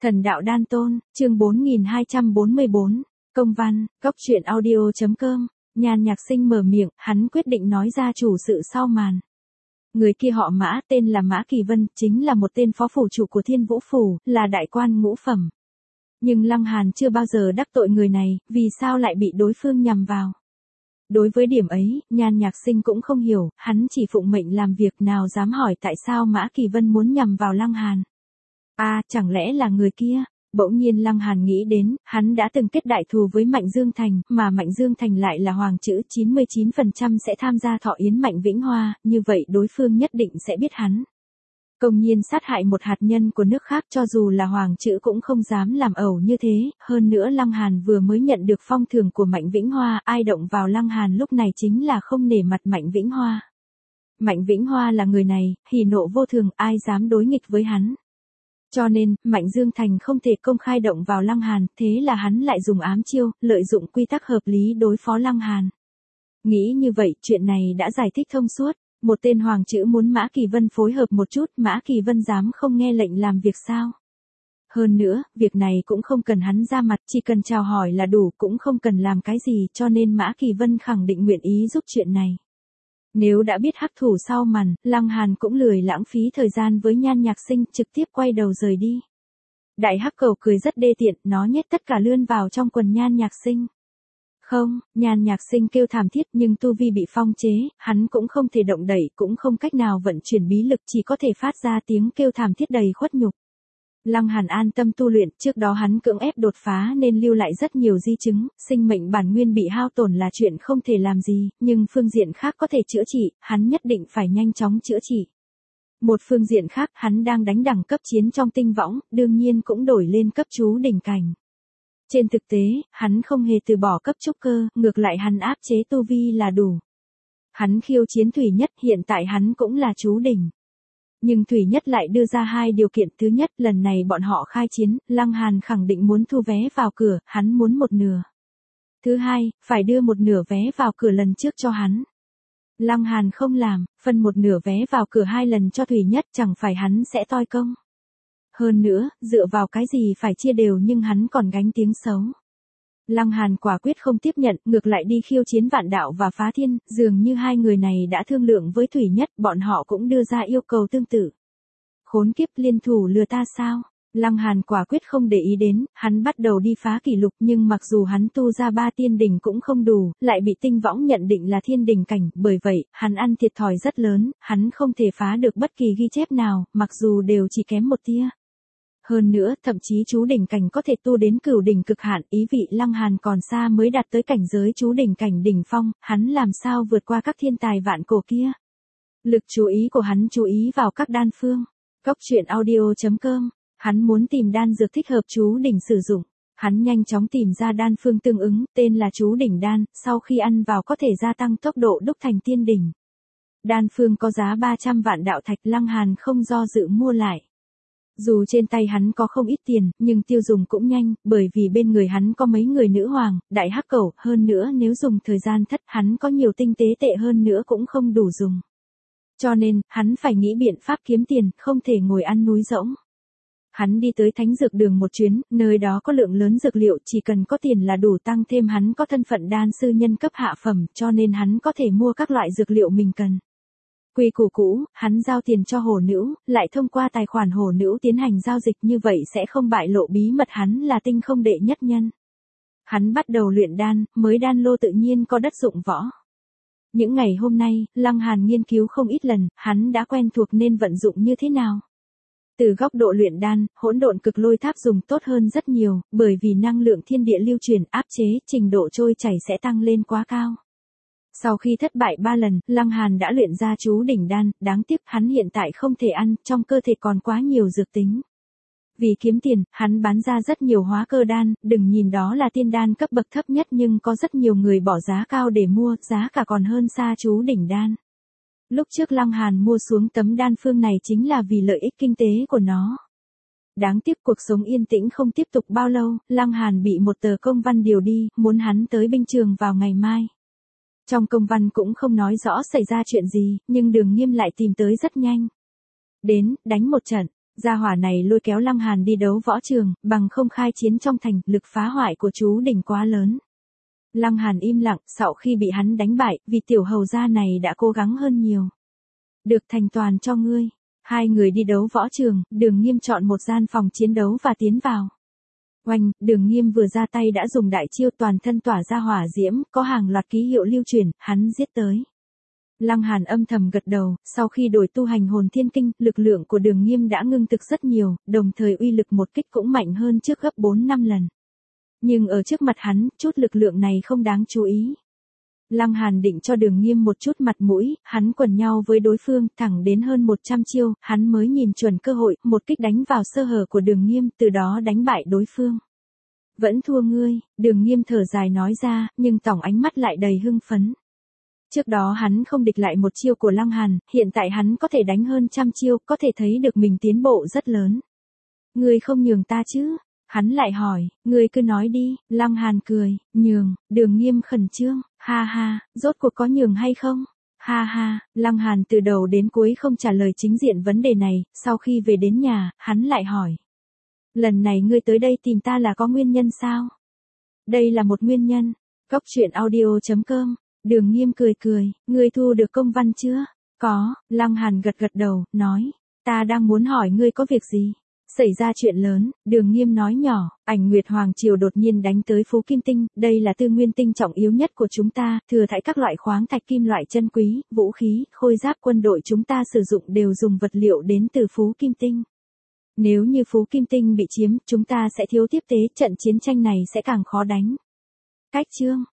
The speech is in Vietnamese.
Thần đạo đan tôn, chương 4244, công văn, góc truyện audio.com, Nhan Nhạc Sinh mở miệng, hắn quyết định nói ra chủ sự sau màn. Người kia họ Mã, tên là Mã Kỳ Vân, chính là một tên phó phủ chủ của Thiên Vũ Phủ, là đại quan ngũ phẩm. Nhưng Lăng Hàn chưa bao giờ đắc tội người này, vì sao lại bị đối phương nhằm vào? Đối với điểm ấy, Nhan Nhạc Sinh cũng không hiểu, hắn chỉ phụng mệnh làm việc, nào dám hỏi tại sao Mã Kỳ Vân muốn nhằm vào Lăng Hàn. Chẳng lẽ là người kia? Bỗng nhiên Lăng Hàn nghĩ đến, hắn đã từng kết đại thù với Mạnh Dương Thành, mà Mạnh Dương Thành lại là hoàng chữ 99% sẽ tham gia thọ yến Mạnh Vĩnh Hoa, như vậy đối phương nhất định sẽ biết hắn. Công nhiên sát hại một hạt nhân của nước khác, cho dù là hoàng chữ cũng không dám làm ẩu như thế, hơn nữa Lăng Hàn vừa mới nhận được phong thưởng của Mạnh Vĩnh Hoa, ai động vào Lăng Hàn lúc này chính là không nể mặt Mạnh Vĩnh Hoa. Mạnh Vĩnh Hoa là người này, hỉ nộ vô thường, ai dám đối nghịch với hắn. Cho nên, Mạnh Dương Thành không thể công khai động vào Lăng Hàn, thế là hắn lại dùng ám chiêu, lợi dụng quy tắc hợp lý đối phó Lăng Hàn. Nghĩ như vậy, chuyện này đã giải thích thông suốt. Một tên hoàng chữ muốn Mã Kỳ Vân phối hợp một chút, Mã Kỳ Vân dám không nghe lệnh làm việc sao? Hơn nữa, việc này cũng không cần hắn ra mặt, chỉ cần chào hỏi là đủ, cũng không cần làm cái gì, cho nên Mã Kỳ Vân khẳng định nguyện ý giúp chuyện này. Nếu đã biết hắc thủ sau màn, Lăng Hàn cũng lười lãng phí thời gian với Nhan Nhạc Sinh, trực tiếp quay đầu rời đi. Đại hắc cầu cười rất đê tiện, nó nhét tất cả lươn vào trong quần Nhan Nhạc Sinh. Không, Nhan Nhạc Sinh kêu thảm thiết, nhưng tu vi bị phong chế, hắn cũng không thể động đẩy, cũng không cách nào vận chuyển bí lực, chỉ có thể phát ra tiếng kêu thảm thiết đầy khuất nhục. Lăng Hàn an tâm tu luyện, trước đó hắn cưỡng ép đột phá nên lưu lại rất nhiều di chứng, sinh mệnh bản nguyên bị hao tổn là chuyện không thể làm gì, nhưng phương diện khác có thể chữa trị, hắn nhất định phải nhanh chóng chữa trị. Một phương diện khác, hắn đang đánh đẳng cấp chiến trong tinh võng, đương nhiên cũng đổi lên cấp chú đỉnh cảnh. Trên thực tế, hắn không hề từ bỏ cấp trúc cơ, ngược lại hắn áp chế tu vi là đủ. Hắn khiêu chiến Thủy Nhất, hiện tại hắn cũng là chú đỉnh. Nhưng Thủy Nhất lại đưa ra hai điều kiện, thứ nhất, lần này bọn họ khai chiến, Lăng Hàn khẳng định muốn thu vé vào cửa, hắn muốn một nửa. Thứ hai, phải đưa một nửa vé vào cửa lần trước cho hắn. Lăng Hàn không làm, phân một nửa vé vào cửa hai lần cho Thủy Nhất, chẳng phải hắn sẽ toi công. Hơn nữa, dựa vào cái gì phải chia đều, nhưng hắn còn gánh tiếng xấu. Lăng Hàn quả quyết không tiếp nhận, ngược lại đi khiêu chiến Vạn Đạo và Phá Thiên, dường như hai người này đã thương lượng với Thủy Nhất, bọn họ cũng đưa ra yêu cầu tương tự. Khốn kiếp, liên thủ lừa ta sao? Lăng Hàn quả quyết không để ý đến, hắn bắt đầu đi phá kỷ lục, nhưng mặc dù hắn tu ra 3 tiên đỉnh cũng không đủ, lại bị tinh võng nhận định là thiên đỉnh cảnh, bởi vậy, hắn ăn thiệt thòi rất lớn, hắn không thể phá được bất kỳ ghi chép nào, mặc dù đều chỉ kém một tia. Hơn nữa, thậm chí chú đỉnh cảnh có thể tu đến cửu đỉnh cực hạn, ý vị Lăng Hàn còn xa mới đạt tới cảnh giới chú đỉnh cảnh đỉnh phong, hắn làm sao vượt qua các thiên tài vạn cổ kia. Lực chú ý của hắn chú ý vào các đan phương. Góc truyện audio.com, hắn muốn tìm đan dược thích hợp chú đỉnh sử dụng. Hắn nhanh chóng tìm ra đan phương tương ứng, tên là chú đỉnh đan, sau khi ăn vào có thể gia tăng tốc độ đúc thành tiên đỉnh. Đan phương có giá 300 vạn đạo thạch, Lăng Hàn không do dự mua lại. Dù trên tay hắn có không ít tiền, nhưng tiêu dùng cũng nhanh, bởi vì bên người hắn có mấy người nữ hoàng, đại hắc cẩu, hơn nữa nếu dùng thời gian thất, hắn có nhiều tinh tế tệ hơn nữa cũng không đủ dùng. Cho nên, hắn phải nghĩ biện pháp kiếm tiền, không thể ngồi ăn núi rỗng. Hắn đi tới Thánh Dược Đường một chuyến, nơi đó có lượng lớn dược liệu, chỉ cần có tiền là đủ, tăng thêm hắn có thân phận đan sư nhân cấp hạ phẩm, cho nên hắn có thể mua các loại dược liệu mình cần. Quy củ cũ, hắn giao tiền cho hổ nữ, lại thông qua tài khoản hổ nữ tiến hành giao dịch, như vậy sẽ không bại lộ bí mật hắn là tinh không đệ nhất nhân. Hắn bắt đầu luyện đan, mới đan lô tự nhiên có đất dụng võ. Những ngày hôm nay, Lăng Hàn nghiên cứu không ít lần, hắn đã quen thuộc nên vận dụng như thế nào. Từ góc độ luyện đan, hỗn độn cực lôi tháp dùng tốt hơn rất nhiều, bởi vì năng lượng thiên địa lưu truyền áp chế, trình độ trôi chảy sẽ tăng lên quá cao. Sau khi thất bại 3 lần, Lăng Hàn đã luyện ra chú đỉnh đan, đáng tiếc hắn hiện tại không thể ăn, trong cơ thể còn quá nhiều dược tính. Vì kiếm tiền, hắn bán ra rất nhiều hóa cơ đan, đừng nhìn đó là tiên đan cấp bậc thấp nhất nhưng có rất nhiều người bỏ giá cao để mua, giá cả còn hơn xa chú đỉnh đan. Lúc trước Lăng Hàn mua xuống tấm đan phương này chính là vì lợi ích kinh tế của nó. Đáng tiếc cuộc sống yên tĩnh không tiếp tục bao lâu, Lăng Hàn bị một tờ công văn điều đi, muốn hắn tới binh trường vào ngày mai. Trong công văn cũng không nói rõ xảy ra chuyện gì, nhưng Đường Nghiêm lại tìm tới rất nhanh. Đến, đánh một trận. Gia hỏa này lôi kéo Lăng Hàn đi đấu võ trường, bằng không khai chiến trong thành, lực phá hoại của chú đỉnh quá lớn. Lăng Hàn im lặng, sau khi bị hắn đánh bại, vì tiểu hầu gia này đã cố gắng hơn nhiều. Được thành toàn cho ngươi. Hai người đi đấu võ trường, Đường Nghiêm chọn một gian phòng chiến đấu và tiến vào. Oanh, Đường Nghiêm vừa ra tay đã dùng đại chiêu, toàn thân tỏa ra hỏa diễm, có hàng loạt ký hiệu lưu truyền, hắn giết tới. Lăng Hàn âm thầm gật đầu, sau khi đổi tu hành hồn thiên kinh, lực lượng của Đường Nghiêm đã ngưng thực rất nhiều, đồng thời uy lực một kích cũng mạnh hơn trước gấp 4-5 lần. Nhưng ở trước mặt hắn, chút lực lượng này không đáng chú ý. Lăng Hàn định cho Đường Nghiêm một chút mặt mũi, hắn quần nhau với đối phương, thẳng đến hơn 100 chiêu, hắn mới nhìn chuẩn cơ hội, một kích đánh vào sơ hở của Đường Nghiêm, từ đó đánh bại đối phương. Vẫn thua ngươi, Đường Nghiêm thở dài nói ra, nhưng tổng ánh mắt lại đầy hưng phấn. Trước đó hắn không địch lại một chiêu của Lăng Hàn, hiện tại hắn có thể đánh hơn 100 chiêu, có thể thấy được mình tiến bộ rất lớn. Ngươi không nhường ta chứ? Hắn lại hỏi, ngươi cứ nói đi. Lăng Hàn cười, nhường. Đường Nghiêm khẩn trương, ha ha, rốt cuộc có nhường hay không? Ha ha, Lăng Hàn từ đầu đến cuối không trả lời chính diện vấn đề này, sau khi về đến nhà, hắn lại hỏi. Lần này ngươi tới đây tìm ta là có nguyên nhân sao? Đây là một nguyên nhân. Cốc truyện audio.com. Đường Nghiêm cười cười, ngươi thu được công văn chưa? Có. Lăng Hàn gật gật đầu, nói, ta đang muốn hỏi ngươi có việc gì? Xảy ra chuyện lớn, Đường Nghiêm nói nhỏ, Ảnh Nguyệt Hoàng Triều đột nhiên đánh tới Phú Kim Tinh, đây là tư nguyên tinh trọng yếu nhất của chúng ta, thừa thãi các loại khoáng thạch kim loại chân quý, vũ khí, khôi giáp quân đội chúng ta sử dụng đều dùng vật liệu đến từ Phú Kim Tinh. Nếu như Phú Kim Tinh bị chiếm, chúng ta sẽ thiếu tiếp tế, trận chiến tranh này sẽ càng khó đánh. Cách chương